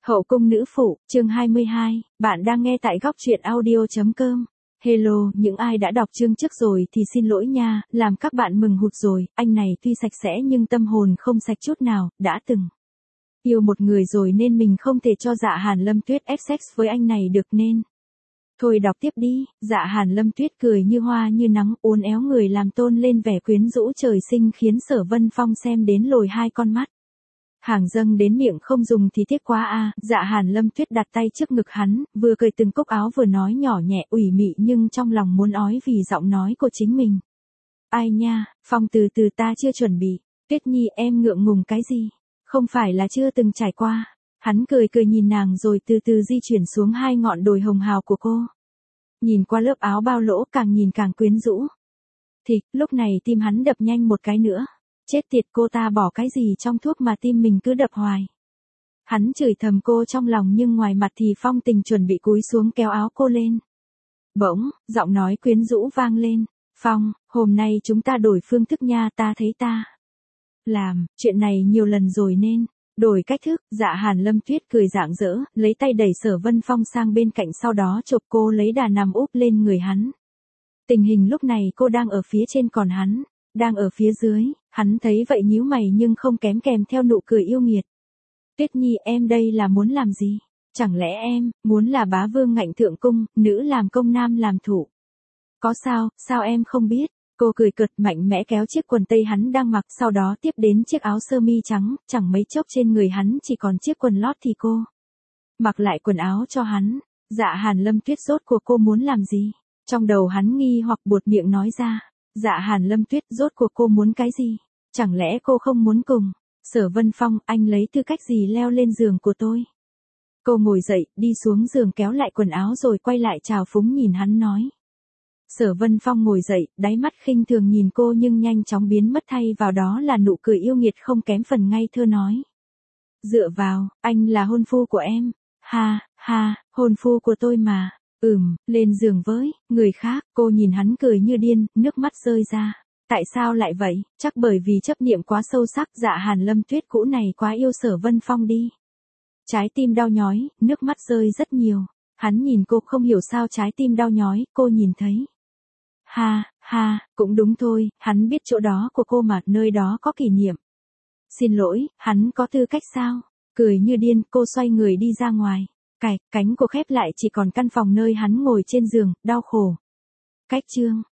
Hậu cung nữ phụ, chương 22, bạn đang nghe tại góc truyện audio.com. Hello, những ai đã đọc chương trước rồi thì xin lỗi nha, làm các bạn mừng hụt rồi, anh này tuy sạch sẽ nhưng tâm hồn không sạch chút nào, đã từng yêu một người rồi nên mình không thể cho Dạ Hàn Lâm Tuyết ép sex với anh này được nên. Thôi đọc tiếp đi, Dạ Hàn Lâm Tuyết cười như hoa như nắng, uốn éo người làm tôn lên vẻ quyến rũ trời sinh khiến Sở Vân Phong xem đến lồi hai con mắt. Hàng dâng đến miệng không dùng thì tiếc quá a. Dạ Hàn Lâm Tuyết đặt tay trước ngực hắn, vừa cởi từng cúc áo vừa nói nhỏ nhẹ ủy mị nhưng trong lòng muốn ói vì giọng nói của chính mình. Ai nha, Phong từ từ ta chưa chuẩn bị. Tuyết Nhi em ngượng ngùng cái gì? Không phải là chưa từng trải qua. Hắn cười cười nhìn nàng rồi từ từ di chuyển xuống hai ngọn đồi hồng hào của cô. Nhìn qua lớp áo bao lỗ càng nhìn càng quyến rũ. Thì, lúc này tim hắn đập nhanh một cái nữa. Chết tiệt, cô ta bỏ cái gì trong thuốc mà tim mình cứ đập hoài. Hắn chửi thầm cô trong lòng nhưng ngoài mặt thì Phong Tình chuẩn bị cúi xuống kéo áo cô lên. Bỗng, giọng nói quyến rũ vang lên. Phong, hôm nay chúng ta đổi phương thức nha, ta thấy ta làm chuyện này nhiều lần rồi nên đổi cách thức. Dạ Hàn Lâm Tuyết cười rạng rỡ, lấy tay đẩy Sở Vân Phong sang bên cạnh sau đó chộp cô lấy đà nằm úp lên người hắn. Tình hình lúc này cô đang ở phía trên còn hắn đang ở phía dưới, hắn thấy vậy nhíu mày nhưng không kém kèm theo nụ cười yêu nghiệt. Tuyết Nhi em đây là muốn làm gì? Chẳng lẽ em muốn là bá vương ngạnh thượng cung, nữ làm công nam làm thủ? Có sao em không biết? Cô cười cợt mạnh mẽ kéo chiếc quần tây hắn đang mặc sau đó tiếp đến chiếc áo sơ mi trắng, chẳng mấy chốc trên người hắn chỉ còn chiếc quần lót thì cô mặc lại quần áo cho hắn. Dạ Hàn Lâm Tuyết rốt cuộc cô muốn làm gì? Trong đầu hắn nghi hoặc buột miệng nói ra. Dạ Hàn Lâm Tuyết rốt cuộc cô muốn cái gì? Chẳng lẽ cô không muốn cùng Sở Vân Phong, anh lấy tư cách gì leo lên giường của tôi? Cô ngồi dậy, đi xuống giường kéo lại quần áo rồi quay lại trào phúng nhìn hắn nói. Sở Vân Phong ngồi dậy, đáy mắt khinh thường nhìn cô nhưng nhanh chóng biến mất thay vào đó là nụ cười yêu nghiệt không kém phần ngây thơ nói. Dựa vào, anh là hôn phu của em. Ha, ha, hôn phu của tôi mà. Lên giường với người khác. Cô nhìn hắn cười như điên, nước mắt rơi ra. Tại sao lại vậy? Chắc bởi vì chấp niệm quá sâu sắc. Dạ Hàn Lâm Tuyết cũ này quá yêu Sở Vân Phong đi. Trái tim đau nhói, nước mắt rơi rất nhiều. Hắn nhìn cô không hiểu sao trái tim đau nhói, cô nhìn thấy. Ha, ha, cũng đúng thôi, hắn biết chỗ đó của cô mà, nơi đó có kỷ niệm. Xin lỗi, hắn có tư cách sao? Cười như điên, cô xoay người đi ra ngoài. Cánh cô khép lại chỉ còn căn phòng nơi hắn ngồi trên giường, đau khổ. Cách chương